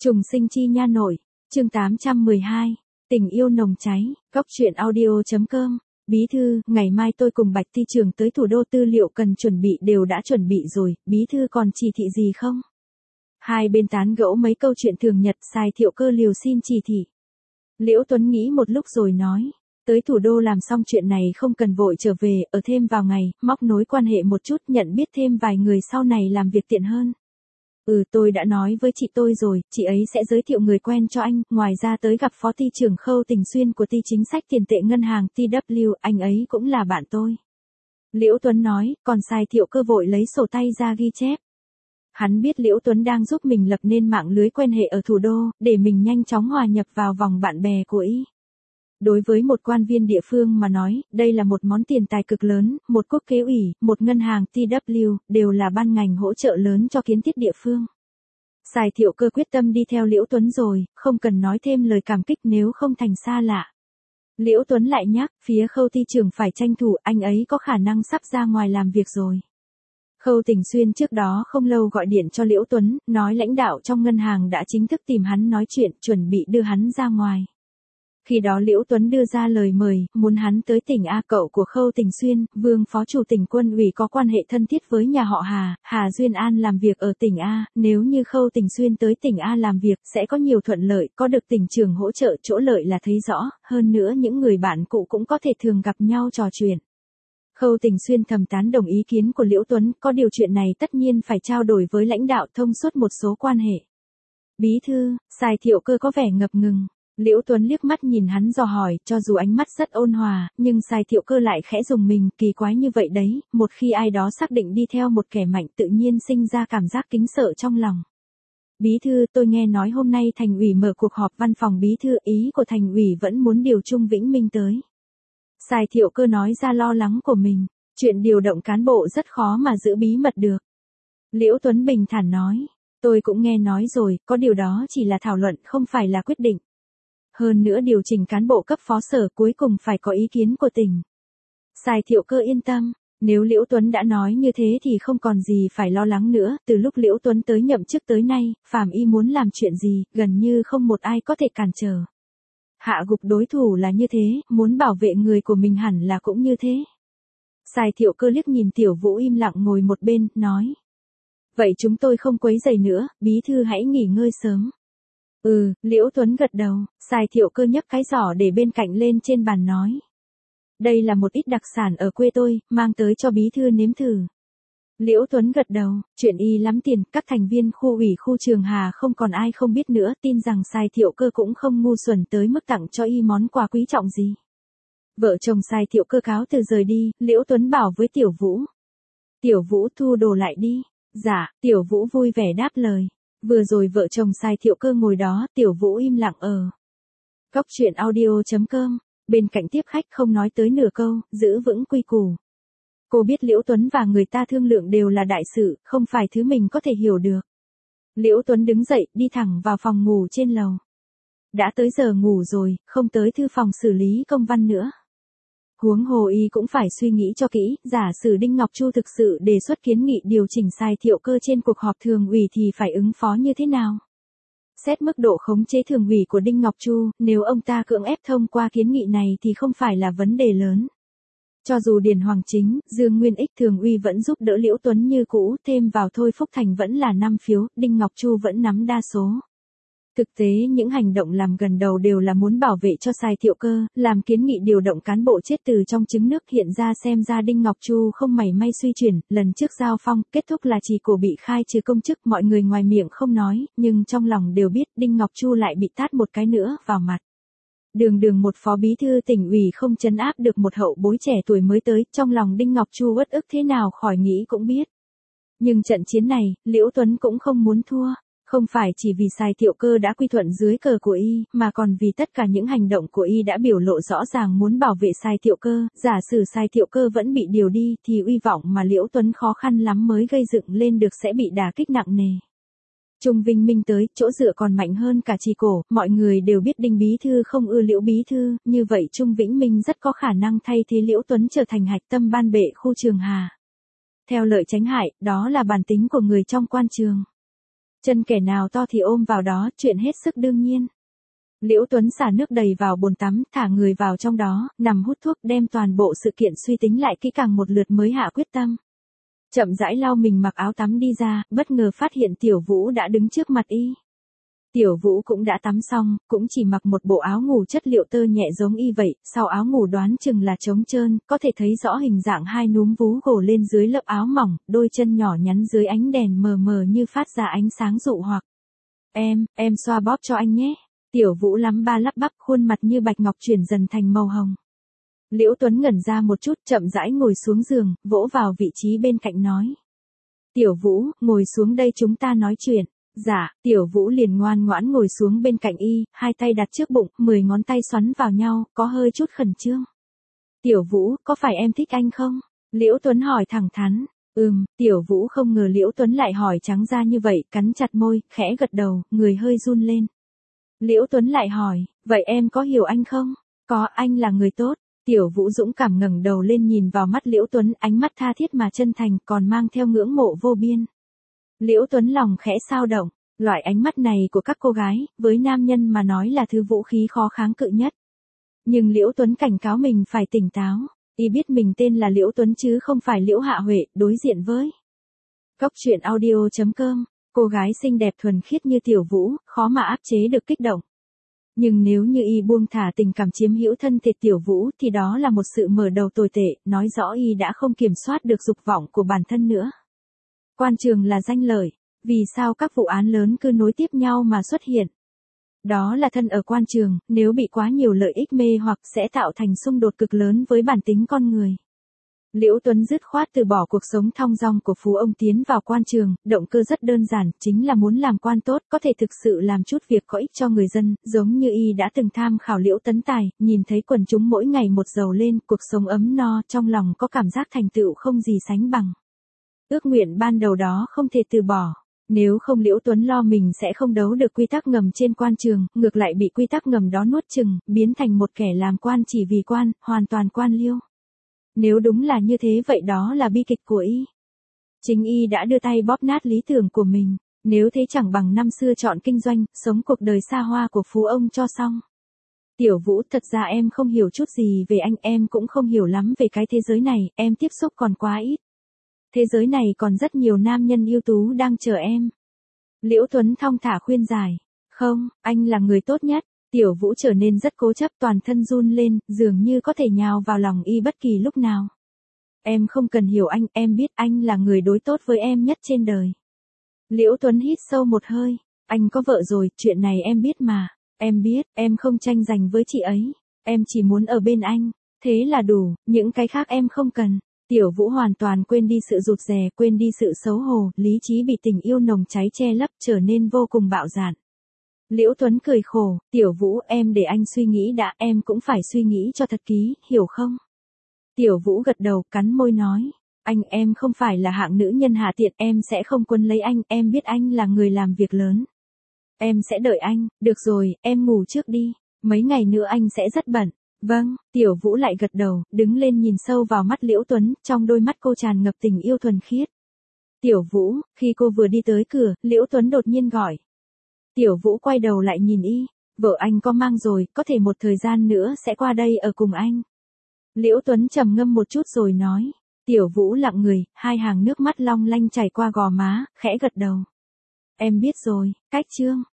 Trùng sinh chi nha nội, chương 812, tình yêu nồng cháy, góc truyện audio.com. Bí thư, ngày mai tôi cùng Bạch Ti Trường tới thủ đô, tư liệu cần chuẩn bị đều đã chuẩn bị rồi, bí thư còn chỉ thị gì không? Hai bên tán gẫu mấy câu chuyện thường nhật, Sai Thiệu Cơ liều xin chỉ thị. Liễu Tuấn nghĩ một lúc rồi nói, tới thủ đô làm xong chuyện này không cần vội trở về, ở thêm vào ngày, móc nối quan hệ một chút, nhận biết thêm vài người sau này làm việc tiện hơn. Tôi đã nói với chị tôi rồi, chị ấy sẽ giới thiệu người quen cho anh, ngoài ra tới gặp Phó Ty trưởng Khâu Tình Xuyên của Ty chính sách tiền tệ ngân hàng TW, anh ấy cũng là bạn tôi. Liễu Tuấn nói, còn Sai Thiệu Cơ vội lấy sổ tay ra ghi chép. Hắn biết Liễu Tuấn đang giúp mình lập nên mạng lưới quan hệ ở thủ đô, để mình nhanh chóng hòa nhập vào vòng bạn bè của y. Đối với một quan viên địa phương mà nói, đây là một món tiền tài cực lớn, một quốc kế ủy, một ngân hàng TW, đều là ban ngành hỗ trợ lớn cho kiến thiết địa phương. Sai Thiệu Cơ quyết tâm đi theo Liễu Tuấn rồi, không cần nói thêm lời cảm kích nếu không thành xa lạ. Liễu Tuấn lại nhắc, phía Khâu Ty trưởng phải tranh thủ, anh ấy có khả năng sắp ra ngoài làm việc rồi. Khâu Tình Xuyên trước đó không lâu gọi điện cho Liễu Tuấn, nói lãnh đạo trong ngân hàng đã chính thức tìm hắn nói chuyện, chuẩn bị đưa hắn ra ngoài. Khi đó Liễu Tuấn đưa ra lời mời, muốn hắn tới tỉnh A. Cậu của Khâu Tình Xuyên, Vương Phó Chủ tỉnh Quân ủy có quan hệ thân thiết với nhà họ Hà Duyên An làm việc ở tỉnh A, nếu như Khâu Tình Xuyên tới tỉnh A làm việc, sẽ có nhiều thuận lợi, có được tỉnh trưởng hỗ trợ, chỗ lợi là thấy rõ, hơn nữa những người bạn cũ cũng có thể thường gặp nhau trò chuyện. Khâu Tình Xuyên thầm tán đồng ý kiến của Liễu Tuấn, có điều chuyện này tất nhiên phải trao đổi với lãnh đạo thông suốt một số quan hệ. Bí thư, Sai Thiệu Cơ có vẻ ngập ngừng. Liễu Tuấn liếc mắt nhìn hắn dò hỏi, cho dù ánh mắt rất ôn hòa, nhưng Sai Thiệu Cơ lại khẽ rùng mình, kỳ quái như vậy đấy, một khi ai đó xác định đi theo một kẻ mạnh tự nhiên sinh ra cảm giác kính sợ trong lòng. Bí thư, tôi nghe nói hôm nay thành ủy mở cuộc họp văn phòng bí thư, ý của thành ủy vẫn muốn điều Trung Vĩnh Minh tới. Sai Thiệu Cơ nói ra lo lắng của mình, chuyện điều động cán bộ rất khó mà giữ bí mật được. Liễu Tuấn bình thản nói, tôi cũng nghe nói rồi, có điều đó chỉ là thảo luận không phải là quyết định. Hơn nữa điều chỉnh cán bộ cấp phó sở cuối cùng phải có ý kiến của tỉnh. Sai Thiệu Cơ yên tâm, nếu Liễu Tuấn đã nói như thế thì không còn gì phải lo lắng nữa, từ lúc Liễu Tuấn tới nhậm chức tới nay, phàm y muốn làm chuyện gì, gần như không một ai có thể cản trở. Hạ gục đối thủ là như thế, muốn bảo vệ người của mình hẳn là cũng như thế. Sai Thiệu Cơ liếc nhìn Tiểu Vũ im lặng ngồi một bên, nói. Vậy chúng tôi không quấy rầy nữa, bí thư hãy nghỉ ngơi sớm. Liễu Tuấn gật đầu, Sai Thiệu Cơ nhấc cái giỏ để bên cạnh lên trên bàn nói. Đây là một ít đặc sản ở quê tôi, mang tới cho bí thư nếm thử. Liễu Tuấn gật đầu, chuyện y lắm tiền, các thành viên khu ủy khu Trường Hà không còn ai không biết nữa, tin rằng Sai Thiệu Cơ cũng không ngu xuẩn tới mức tặng cho y món quà quý trọng gì. Vợ chồng Sai Thiệu Cơ cáo từ rời đi, Liễu Tuấn bảo với Tiểu Vũ. Tiểu Vũ thu đồ lại đi. Dạ, Tiểu Vũ vui vẻ đáp lời. Vừa rồi vợ chồng Sai Thiệu Cơ ngồi đó, Tiểu Vũ im lặng ở. Góc truyện audio.com, bên cạnh tiếp khách không nói tới nửa câu, giữ vững quy củ. Cô biết Liễu Tuấn và người ta thương lượng đều là đại sự, không phải thứ mình có thể hiểu được. Liễu Tuấn đứng dậy, đi thẳng vào phòng ngủ trên lầu. Đã tới giờ ngủ rồi, không tới thư phòng xử lý công văn nữa. Huống hồ y cũng phải suy nghĩ cho kỹ, giả sử Đinh Ngọc Chu thực sự đề xuất kiến nghị điều chỉnh Sai Thiệu Cơ trên cuộc họp thường ủy thì phải ứng phó như thế nào? Xét mức độ khống chế thường ủy của Đinh Ngọc Chu, nếu ông ta cưỡng ép thông qua kiến nghị này thì không phải là vấn đề lớn. Cho dù Điền Hoàng Chính, Dương Nguyên Ích thường ủy vẫn giúp đỡ Liễu Tuấn như cũ, thêm vào Thôi Phúc Thành vẫn là 5 phiếu, Đinh Ngọc Chu vẫn nắm đa số. Thực tế những hành động làm gần đầu đều là muốn bảo vệ cho Sai Thiệu Cơ, làm kiến nghị điều động cán bộ chết từ trong trứng nước, hiện ra xem ra Đinh Ngọc Chu không mảy may suy chuyển, lần trước giao phong, kết thúc là chỉ cổ bị khai trừ công chức, mọi người ngoài miệng không nói, nhưng trong lòng đều biết Đinh Ngọc Chu lại bị tát một cái nữa vào mặt. Đường một phó bí thư tỉnh ủy không trấn áp được một hậu bối trẻ tuổi mới tới, trong lòng Đinh Ngọc Chu uất ức thế nào khỏi nghĩ cũng biết. Nhưng trận chiến này, Liễu Tuấn cũng không muốn thua. Không phải chỉ vì Sai Thiệu Cơ đã quy thuận dưới cờ của y, mà còn vì tất cả những hành động của y đã biểu lộ rõ ràng muốn bảo vệ Sai Thiệu Cơ, giả sử Sai Thiệu Cơ vẫn bị điều đi thì uy vọng mà Liễu Tuấn khó khăn lắm mới gây dựng lên được sẽ bị đả kích nặng nề. Trung Vĩnh Minh tới, chỗ dựa còn mạnh hơn cả Trì Cổ, mọi người đều biết Đinh bí thư không ưa Liễu bí thư, như vậy Trung Vĩnh Minh rất có khả năng thay thế Liễu Tuấn trở thành hạch tâm ban bệ khu Trường Hà. Theo lợi tránh hại, đó là bản tính của người trong quan trường. Chân kẻ nào to thì ôm vào đó, chuyện hết sức đương nhiên. Liễu Tuấn xả nước đầy vào bồn tắm, thả người vào trong đó, nằm hút thuốc, đem toàn bộ sự kiện suy tính lại kỹ càng một lượt mới hạ quyết tâm. Chậm rãi lau mình mặc áo tắm đi ra, bất ngờ phát hiện Tiểu Vũ đã đứng trước mặt y. Tiểu Vũ cũng đã tắm xong, cũng chỉ mặc một bộ áo ngủ chất liệu tơ nhẹ giống y vậy, sau áo ngủ đoán chừng là trống trơn, có thể thấy rõ hình dạng hai núm vú gồ lên dưới lớp áo mỏng, đôi chân nhỏ nhắn dưới ánh đèn mờ mờ như phát ra ánh sáng dụ hoặc. Em xoa bóp cho anh nhé. Tiểu Vũ lắm ba lắp bắp, khuôn mặt như bạch ngọc chuyển dần thành màu hồng. Liễu Tuấn ngẩn ra một chút, chậm rãi ngồi xuống giường, vỗ vào vị trí bên cạnh nói. Tiểu Vũ, ngồi xuống đây chúng ta nói chuyện. Dạ, Tiểu Vũ liền ngoan ngoãn ngồi xuống bên cạnh y, hai tay đặt trước bụng, 10 ngón tay xoắn vào nhau, có hơi chút khẩn trương. Tiểu Vũ, có phải em thích anh không? Liễu Tuấn hỏi thẳng thắn. Tiểu Vũ không ngờ Liễu Tuấn lại hỏi trắng ra như vậy, cắn chặt môi, khẽ gật đầu, người hơi run lên. Liễu Tuấn lại hỏi, vậy em có hiểu anh không? Có, anh là người tốt. Tiểu Vũ dũng cảm ngẩng đầu lên nhìn vào mắt Liễu Tuấn, ánh mắt tha thiết mà chân thành, còn mang theo ngưỡng mộ vô biên. Liễu Tuấn lòng khẽ xao động, loại ánh mắt này của các cô gái, với nam nhân mà nói là thứ vũ khí khó kháng cự nhất. Nhưng Liễu Tuấn cảnh cáo mình phải tỉnh táo, y biết mình tên là Liễu Tuấn chứ không phải Liễu Hạ Huệ, đối diện với. Cốc truyện audio.com, cô gái xinh đẹp thuần khiết như Tiểu Vũ, khó mà áp chế được kích động. Nhưng nếu như y buông thả tình cảm chiếm hữu thân thể Tiểu Vũ thì đó là một sự mở đầu tồi tệ, nói rõ y đã không kiểm soát được dục vọng của bản thân nữa. Quan trường là danh lợi, vì sao các vụ án lớn cứ nối tiếp nhau mà xuất hiện? Đó là thân ở quan trường, nếu bị quá nhiều lợi ích mê hoặc sẽ tạo thành xung đột cực lớn với bản tính con người. Liễu Tuấn dứt khoát từ bỏ cuộc sống thong dong của phú ông tiến vào quan trường, động cơ rất đơn giản, chính là muốn làm quan tốt, có thể thực sự làm chút việc có ích cho người dân, giống như y đã từng tham khảo Liễu Tấn Tài, nhìn thấy quần chúng mỗi ngày một giàu lên, cuộc sống ấm no, trong lòng có cảm giác thành tựu không gì sánh bằng. Ước nguyện ban đầu đó không thể từ bỏ. Nếu không Liễu Tuấn lo mình sẽ không đấu được quy tắc ngầm trên quan trường, ngược lại bị quy tắc ngầm đó nuốt chừng, biến thành một kẻ làm quan chỉ vì quan, hoàn toàn quan liêu. Nếu đúng là như thế vậy đó là bi kịch của y. Chính y đã đưa tay bóp nát lý tưởng của mình, nếu thế chẳng bằng năm xưa chọn kinh doanh, sống cuộc đời xa hoa của phú ông cho xong. Tiểu Vũ, thật ra em không hiểu chút gì về anh, em cũng không hiểu lắm về cái thế giới này, em tiếp xúc còn quá ít. Thế giới này còn rất nhiều nam nhân ưu tú đang chờ em. Liễu Tuấn thong thả khuyên giải. Không, anh là người tốt nhất. Tiểu Vũ trở nên rất cố chấp, toàn thân run lên, dường như có thể nhào vào lòng y bất kỳ lúc nào. Em không cần hiểu anh, em biết anh là người đối tốt với em nhất trên đời. Liễu Tuấn hít sâu một hơi. Anh có vợ rồi, chuyện này em biết mà. Em biết, em không tranh giành với chị ấy. Em chỉ muốn ở bên anh. Thế là đủ, những cái khác em không cần. Tiểu Vũ hoàn toàn quên đi sự rụt rè, quên đi sự xấu hổ, lý trí bị tình yêu nồng cháy che lấp, trở nên vô cùng bạo dạn. Liễu Tuấn cười khổ, Tiểu Vũ, em để anh suy nghĩ đã, em cũng phải suy nghĩ cho thật kỹ, hiểu không? Tiểu Vũ gật đầu, cắn môi nói, em không phải là hạng nữ nhân hạ tiện, em sẽ không quấn lấy anh, em biết anh là người làm việc lớn. Em sẽ đợi anh, được rồi, em ngủ trước đi, mấy ngày nữa anh sẽ rất bận. Vâng, Tiểu Vũ lại gật đầu, đứng lên nhìn sâu vào mắt Liễu Tuấn, trong đôi mắt cô tràn ngập tình yêu thuần khiết. Tiểu Vũ, khi cô vừa đi tới cửa, Liễu Tuấn đột nhiên gọi. Tiểu Vũ quay đầu lại nhìn y, vợ anh có mang rồi, có thể một thời gian nữa sẽ qua đây ở cùng anh. Liễu Tuấn trầm ngâm một chút rồi nói. Tiểu Vũ lặng người, hai hàng nước mắt long lanh chảy qua gò má, khẽ gật đầu. Em biết rồi, cách chương.